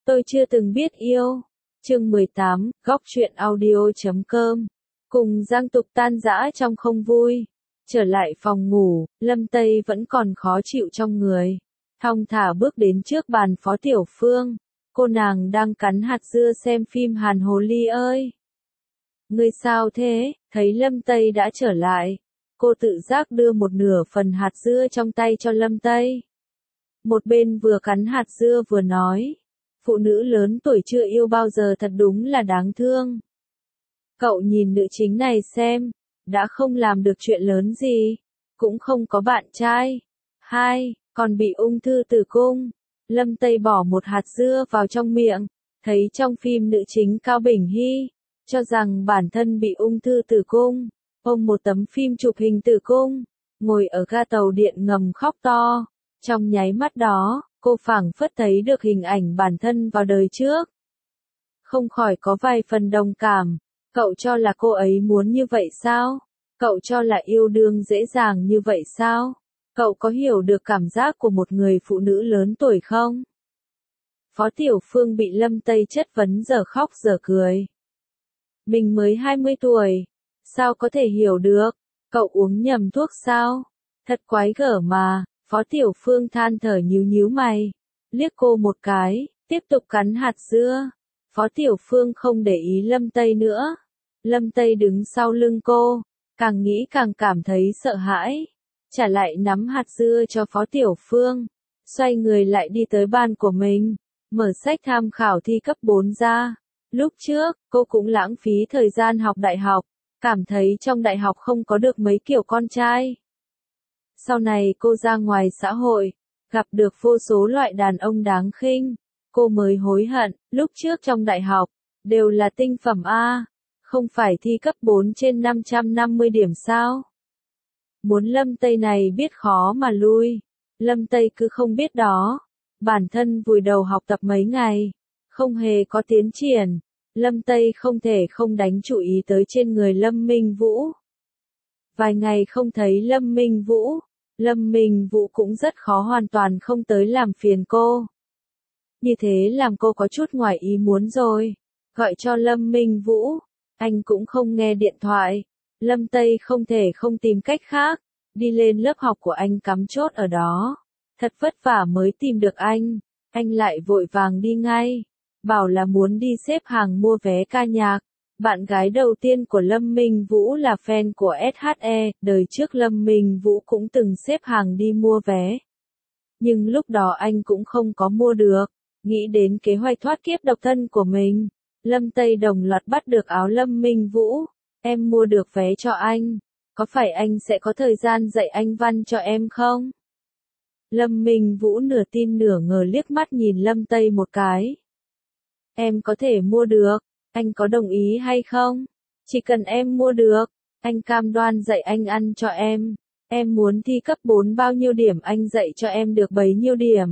Tôi chưa từng biết yêu. Chương 18, góc truyện audio.com. Cùng Giang Tục tan rã trong không vui. Trở lại phòng ngủ, Lâm Tây vẫn còn khó chịu trong người. Thong thả bước đến trước bàn Phó Tiểu Phương. Cô nàng đang cắn hạt dưa xem phim Hàn Hồ Ly ơi. Ngươi sao thế? Thấy Lâm Tây đã trở lại. Cô tự giác đưa một nửa phần hạt dưa trong tay cho Lâm Tây. Một bên vừa cắn hạt dưa vừa nói. Phụ nữ lớn tuổi chưa yêu bao giờ thật đúng là đáng thương. Cậu nhìn nữ chính này xem, đã không làm được chuyện lớn gì, cũng không có bạn trai. Còn bị ung thư tử cung. Lâm Tây bỏ một hạt dưa vào trong miệng, thấy trong phim nữ chính Cao Bình Hy, cho rằng bản thân bị ung thư tử cung, ôm một tấm phim chụp hình tử cung, ngồi ở ga tàu điện ngầm khóc to. Trong nháy mắt đó, cô phảng phất thấy được hình ảnh bản thân vào đời trước. Không khỏi có vài phần đồng cảm. Cậu cho là cô ấy muốn như vậy sao? Cậu cho là yêu đương dễ dàng như vậy sao? Cậu có hiểu được cảm giác của một người phụ nữ lớn tuổi không? Phó Tiểu Phương bị Lâm Tây chất vấn giờ khóc giờ cười. Mình mới 20 tuổi, sao có thể hiểu được? Cậu uống nhầm thuốc sao? Thật quái gở mà. Phó Tiểu Phương than thở nhíu mày, liếc cô một cái, tiếp tục cắn hạt dưa. Phó Tiểu Phương không để ý Lâm Tây nữa. Lâm Tây đứng sau lưng cô, càng nghĩ càng cảm thấy sợ hãi. Trả lại nắm hạt dưa cho Phó Tiểu Phương, xoay người lại đi tới bàn của mình, mở sách tham khảo thi cấp 4 ra. Lúc trước, cô cũng lãng phí thời gian học đại học, cảm thấy trong đại học không có được mấy kiểu con trai. Sau này cô ra ngoài xã hội, gặp được vô số loại đàn ông đáng khinh, cô mới hối hận, lúc trước trong đại học, đều là tinh phẩm A, không phải thi cấp 4 trên 550 điểm sao. Muốn Lâm Tây này biết khó mà lui, Lâm Tây cứ không biết đó, bản thân vùi đầu học tập mấy ngày, không hề có tiến triển, Lâm Tây không thể không đánh chú ý tới trên người Lâm Minh Vũ. Vài ngày không thấy Lâm Minh Vũ cũng rất khó hoàn toàn không tới làm phiền cô. Như thế làm cô có chút ngoài ý muốn rồi. Gọi cho Lâm Minh Vũ, anh cũng không nghe điện thoại. Lâm Tây không thể không tìm cách khác, đi lên lớp học của anh cắm chốt ở đó. Thật vất vả mới tìm được anh lại vội vàng đi ngay. Bảo là muốn đi xếp hàng mua vé ca nhạc. Bạn gái đầu tiên của Lâm Minh Vũ là fan của SHE, đời trước Lâm Minh Vũ cũng từng xếp hàng đi mua vé. Nhưng lúc đó anh cũng không có mua được, nghĩ đến kế hoạch thoát kiếp độc thân của mình. Lâm Tây đồng loạt bắt được áo Lâm Minh Vũ, em mua được vé cho anh, có phải anh sẽ có thời gian dạy anh văn cho em không? Lâm Minh Vũ nửa tin nửa ngờ liếc mắt nhìn Lâm Tây một cái. Em có thể mua được. Anh có đồng ý hay không? Chỉ cần em mua được, anh cam đoan dạy anh ăn cho em. Em muốn thi cấp 4 bao nhiêu điểm anh dạy cho em được bấy nhiêu điểm.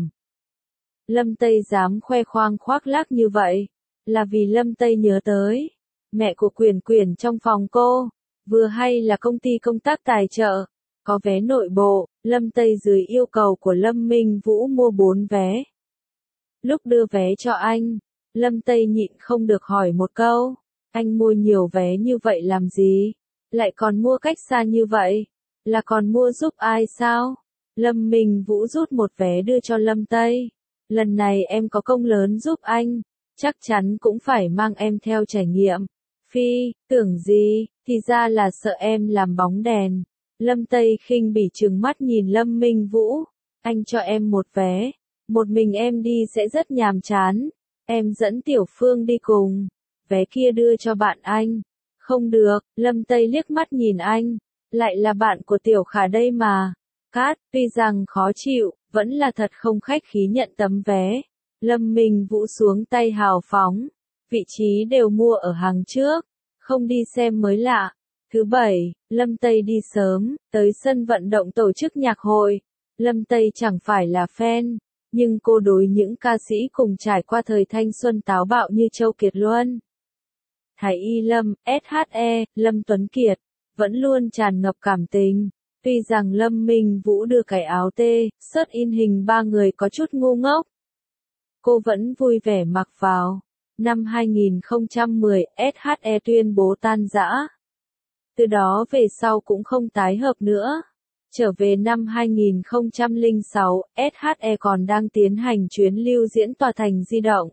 Lâm Tây dám khoe khoang khoác lác như vậy, là vì Lâm Tây nhớ tới mẹ của Quyển Quyển trong phòng cô, vừa hay là công ty công tác tài trợ, có vé nội bộ, Lâm Tây dưới yêu cầu của Lâm Minh Vũ mua 4 vé. Lúc đưa vé cho anh, Lâm Tây nhịn không được hỏi một câu, anh mua nhiều vé như vậy làm gì? Lại còn mua cách xa như vậy? Là còn mua giúp ai sao? Lâm Minh Vũ rút một vé đưa cho Lâm Tây. Lần này em có công lớn giúp anh, chắc chắn cũng phải mang em theo trải nghiệm. Phi, tưởng gì, thì ra là sợ em làm bóng đèn. Lâm Tây khinh bỉ trừng mắt nhìn Lâm Minh Vũ. Anh cho em một vé, một mình em đi sẽ rất nhàm chán. Em dẫn Tiểu Phương đi cùng, vé kia đưa cho bạn anh. Không được, Lâm Tây liếc mắt nhìn anh, lại là bạn của Tiểu Khả đây mà. Cát, tuy rằng khó chịu, vẫn là thật không khách khí nhận tấm vé. Lâm Minh Vũ xuống tay hào phóng, vị trí đều mua ở hàng trước, không đi xem mới lạ. Thứ bảy, Lâm Tây đi sớm, tới sân vận động tổ chức nhạc hội. Lâm Tây chẳng phải là fan. Nhưng cô đối những ca sĩ cùng trải qua thời thanh xuân táo bạo như Châu Kiệt Luân, Thái Y Lâm, SHE, Lâm Tuấn Kiệt, vẫn luôn tràn ngập cảm tình. Tuy rằng Lâm Minh Vũ đưa cái áo tê, shirt in hình ba người có chút ngu ngốc. cô vẫn vui vẻ mặc vào. Năm 2010, SHE tuyên bố tan rã. Từ đó về sau cũng không tái hợp nữa. Trở về năm 2006, SHE còn đang tiến hành chuyến lưu diễn tòa thành di động.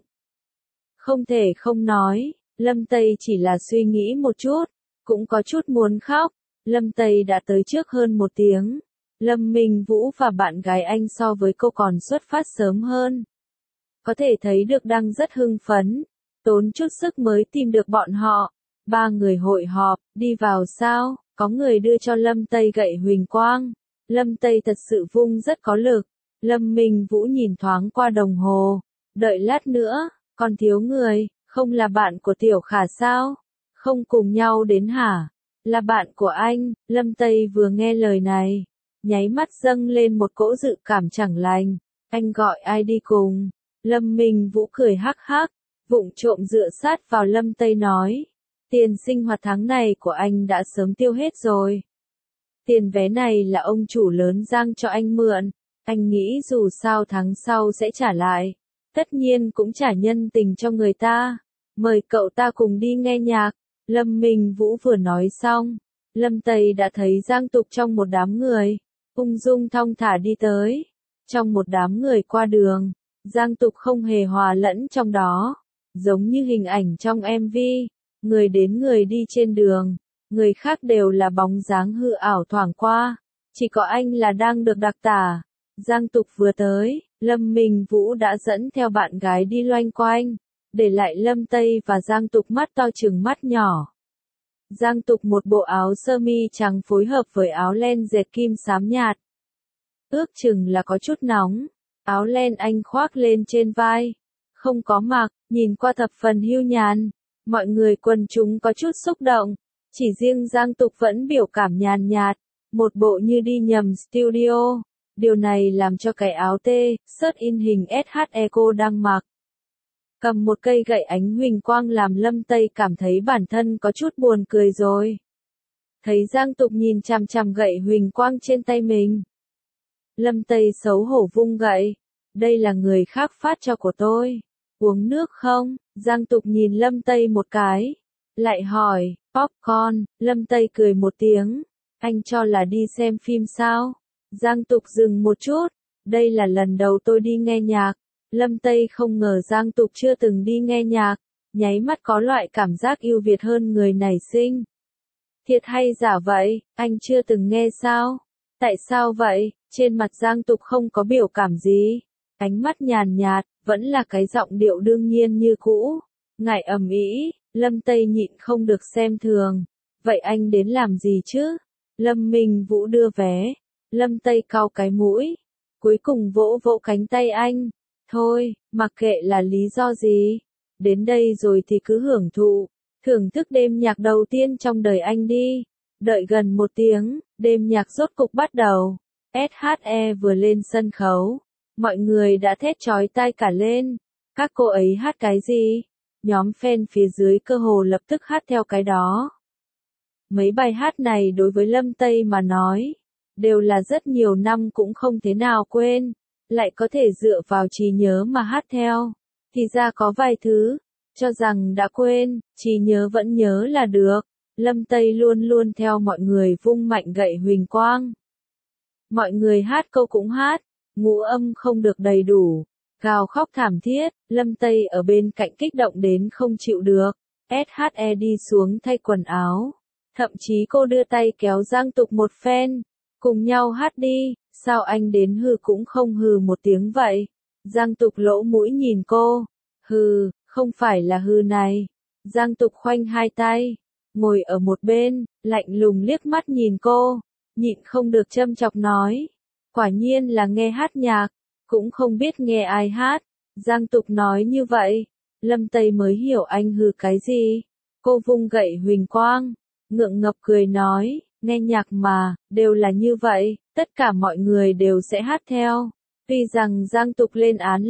Không thể không nói, Lâm Tây chỉ là suy nghĩ một chút, cũng có chút muốn khóc. Lâm Tây đã tới trước hơn 1 tiếng. Lâm Minh Vũ và bạn gái anh so với cô còn xuất phát sớm hơn. Có thể thấy được đang rất hưng phấn, tốn chút sức mới tìm được bọn họ. 3 người hội họp, đi vào sao, có người đưa cho Lâm Tây gậy huỳnh quang. Lâm Tây thật sự vung rất có lực. Lâm Minh Vũ nhìn thoáng qua đồng hồ, đợi lát nữa, còn thiếu người, không là bạn của Tiểu Khả sao? Không cùng nhau đến hả? Là bạn của anh. Lâm Tây vừa nghe lời này, nháy mắt dâng lên một cỗ dự cảm chẳng lành. Anh gọi ai đi cùng? Lâm Minh Vũ cười hắc hắc, vụng trộm dựa sát vào Lâm Tây nói. Tiền sinh hoạt tháng này của anh đã sớm tiêu hết rồi. Tiền vé này là ông chủ lớn Giang cho anh mượn. Anh nghĩ dù sao tháng sau sẽ trả lại. Tất nhiên cũng trả nhân tình cho người ta. Mời cậu ta cùng đi nghe nhạc. Lâm Minh Vũ vừa nói xong, Lâm Tây đã thấy Giang Tục trong một đám người, ung dung thong thả đi tới. Trong một đám người qua đường, Giang Tục không hề hòa lẫn trong đó, giống như hình ảnh trong MV, người đến người đi trên đường, người khác đều là bóng dáng hư ảo thoảng qua, chỉ có anh là đang được đặc tả. Giang Tục vừa tới, Lâm Minh Vũ đã dẫn theo bạn gái đi loanh quanh, để lại Lâm Tây và Giang Tục mắt to chừng mắt nhỏ. Giang Tục một bộ áo sơ mi trắng phối hợp với áo len dệt kim xám nhạt. Ước chừng là có chút nóng, áo len anh khoác lên trên vai, không có mặc, nhìn qua thập phần hưu nhàn. Mọi người quần chúng có chút xúc động, chỉ riêng Giang Tục vẫn biểu cảm nhàn nhạt, một bộ như đi nhầm studio. Điều này làm cho cái áo shirt in hình SHE cô đang mặc. Cầm một cây gậy ánh huỳnh quang làm Lâm Tây cảm thấy bản thân có chút buồn cười rồi. Thấy Giang Tục nhìn chằm chằm gậy huỳnh quang trên tay mình. Lâm Tây xấu hổ vung gậy. Đây là người khác phát cho của tôi. Uống nước không? Giang Tục nhìn Lâm Tây một cái. Lại hỏi, popcorn. Lâm Tây cười một tiếng. Anh cho là đi xem phim sao? Giang Tục dừng một chút. Đây là lần đầu tôi đi nghe nhạc. Lâm Tây không ngờ Giang Tục chưa từng đi nghe nhạc, nháy mắt có loại cảm giác yêu Việt hơn người nảy sinh. Thiệt hay giả vậy, anh chưa từng nghe sao? Tại sao vậy? Trên mặt Giang Tục không có biểu cảm gì, ánh mắt nhàn nhạt, vẫn là cái giọng điệu đương nhiên như cũ. Ngại ầm ĩ, Lâm Tây nhịn không được xem thường. Vậy anh đến làm gì chứ? Lâm Minh Vũ đưa vé. Lâm Tây cau cái mũi, cuối cùng vỗ vỗ cánh tay anh. Thôi, mặc kệ là lý do gì, đến đây rồi thì cứ hưởng thụ, thưởng thức đêm nhạc đầu tiên trong đời anh đi. Đợi gần 1 tiếng, đêm nhạc rốt cục bắt đầu. SHE vừa lên sân khấu, mọi người đã thét chói tai cả lên. Các cô ấy hát cái gì? Nhóm fan phía dưới cơ hồ lập tức hát theo cái đó. Mấy bài hát này đối với Lâm Tây mà nói, đều là rất nhiều năm cũng không thế nào quên. Lại có thể dựa vào trí nhớ mà hát theo. Thì ra có vài thứ, cho rằng đã quên, trí nhớ vẫn nhớ là được. Lâm Tây luôn luôn theo mọi người vung mạnh gậy huỳnh quang. Mọi người hát câu cũng hát, ngũ âm không được đầy đủ, gào khóc thảm thiết, Lâm Tây ở bên cạnh kích động đến không chịu được. SHE đi xuống thay quần áo. Thậm chí cô đưa tay kéo Giang Tục một phen. Cùng nhau hát đi. Sao anh đến hừ cũng không hừ một tiếng vậy? Giang Tục lỗ mũi nhìn cô. Hừ, không phải là hừ này. Giang Tục khoanh hai tay, ngồi ở một bên, lạnh lùng liếc mắt nhìn cô, nhịn không được châm chọc nói. Quả nhiên là nghe hát nhạc, cũng không biết nghe ai hát. Giang Tục nói như vậy, Lâm Tây mới hiểu anh hừ cái gì. Cô vung gậy huỳnh quang, ngượng ngập cười nói, nghe nhạc mà, đều là như vậy. Tất cả mọi người đều sẽ hát theo. Tuy rằng Giang Tục lên án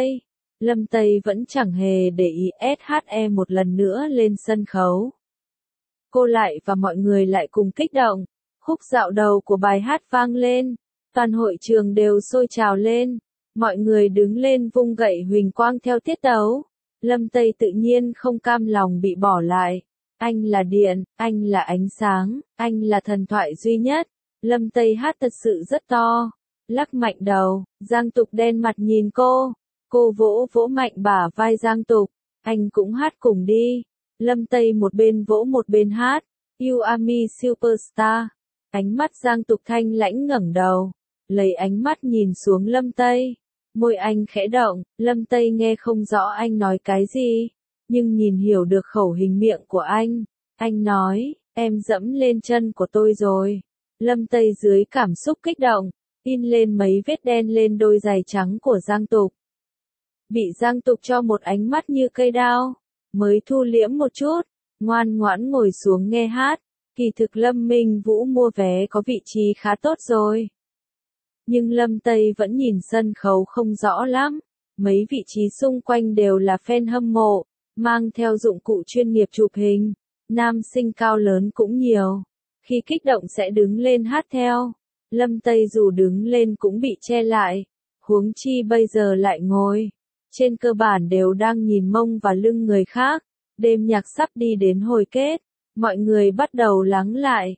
Lâm Tây vẫn chẳng hề để ý. SHE một lần nữa lên sân khấu. Cô lại và mọi người lại cùng kích động. Khúc dạo đầu của bài hát vang lên. Toàn hội trường đều sôi trào lên. Mọi người đứng lên vung gậy huỳnh quang theo tiết tấu. Lâm Tây tự nhiên không cam lòng bị bỏ lại. Anh là điện, anh là ánh sáng, anh là thần thoại duy nhất. Lâm Tây hát thật sự rất to. Lắc mạnh đầu, Giang Tục đen mặt nhìn cô. Cô vỗ vỗ mạnh bả vai Giang Tục. Anh cũng hát cùng đi. Lâm Tây một bên vỗ một bên hát. You are me superstar. Ánh mắt Giang Tục thanh lãnh ngẩng đầu. Lấy ánh mắt nhìn xuống Lâm Tây. Môi anh khẽ động, Lâm Tây nghe không rõ anh nói cái gì. Nhưng nhìn hiểu được khẩu hình miệng của anh. Anh nói, em dẫm lên chân của tôi rồi. Lâm Tây dưới cảm xúc kích động, in lên mấy vết đen lên đôi giày trắng của Giang Tục. Bị Giang Tục cho một ánh mắt như cây đao, mới thu liễm một chút, ngoan ngoãn ngồi xuống nghe hát. Kỳ thực Lâm Minh Vũ mua vé có vị trí khá tốt rồi. Nhưng Lâm Tây vẫn nhìn sân khấu không rõ lắm. Mấy vị trí xung quanh đều là fan hâm mộ, mang theo dụng cụ chuyên nghiệp chụp hình. Nam sinh cao lớn cũng nhiều. Khi kích động sẽ đứng lên hát theo. Lâm Tây dù đứng lên cũng bị che lại. Huống chi bây giờ lại ngồi. Trên cơ bản đều đang nhìn mông và lưng người khác. Đêm nhạc sắp đi đến hồi kết. Mọi người bắt đầu lắng lại.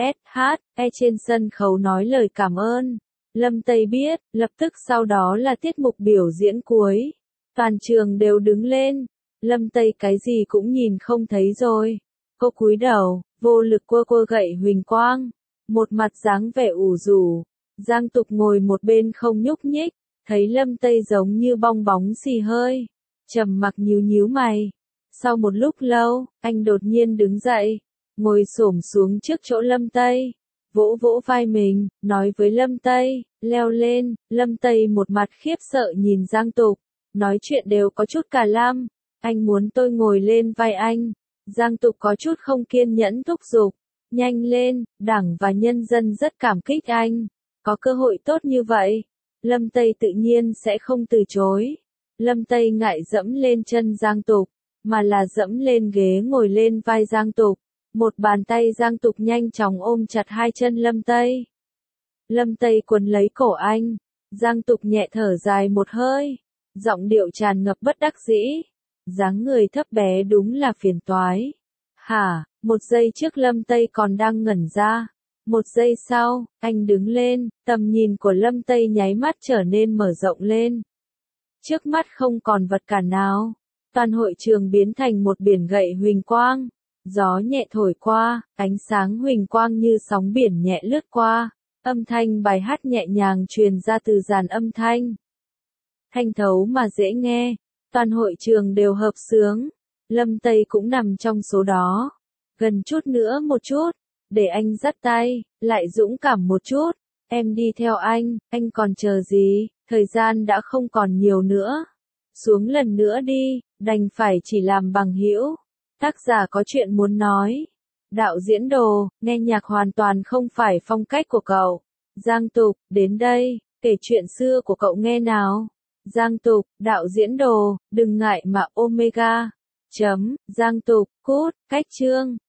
SHE trên sân khấu nói lời cảm ơn. Lâm Tây biết, lập tức sau đó là tiết mục biểu diễn cuối. Toàn trường đều đứng lên. Lâm Tây cái gì cũng nhìn không thấy rồi. Cô cúi đầu, vô lực quơ quơ gậy huỳnh quang. Một mặt dáng vẻ ủ rũ. Giang Tục ngồi một bên không nhúc nhích. Thấy Lâm Tây giống như bong bóng xì hơi. Trầm mặc nhíu nhíu mày. Sau một lúc lâu, anh đột nhiên đứng dậy. Ngồi xổm xuống trước chỗ Lâm Tây. Vỗ vỗ vai mình, nói với Lâm Tây, leo lên. Lâm Tây một mặt khiếp sợ nhìn Giang Tục. Nói chuyện đều có chút cả lăm. Anh muốn tôi ngồi lên vai anh. Giang Tục có chút không kiên nhẫn thúc giục. Nhanh lên, Đảng và nhân dân rất cảm kích anh. Có cơ hội tốt như vậy. Lâm Tây tự nhiên sẽ không từ chối. Lâm Tây ngại dẫm lên chân Giang Tục, mà là dẫm lên ghế ngồi lên vai Giang Tục. Một bàn tay Giang Tục nhanh chóng ôm chặt hai chân Lâm Tây. Lâm Tây quấn lấy cổ anh. Giang Tục nhẹ thở dài một hơi. Giọng điệu tràn ngập bất đắc dĩ. Dáng người thấp bé đúng là phiền toái. Hả, một giây trước Lâm Tây còn đang ngẩn ra. Một giây sau, anh đứng lên, tầm nhìn của Lâm Tây nháy mắt trở nên mở rộng lên. Trước mắt không còn vật cản nào. Toàn hội trường biến thành một biển gậy huỳnh quang. Gió nhẹ thổi qua, ánh sáng huỳnh quang như sóng biển nhẹ lướt qua. Âm thanh bài hát nhẹ nhàng truyền ra từ dàn âm thanh. Thanh thấu mà dễ nghe. Toàn hội trường đều hợp xướng. Lâm Tây cũng nằm trong số đó. Gần chút nữa một chút. Để anh dắt tay, lại dũng cảm một chút. Em đi theo anh còn chờ gì, thời gian đã không còn nhiều nữa. Xuống lần nữa đi, đành phải chỉ làm bằng hữu. Tác giả có chuyện muốn nói. Đạo diễn Đồ, nghe nhạc hoàn toàn không phải phong cách của cậu. Giang Tục, đến đây, kể chuyện xưa của cậu nghe nào. Giang Tục, đạo diễn Đồ, đừng ngại mà Omega. Giang Tục, cút, cách chương.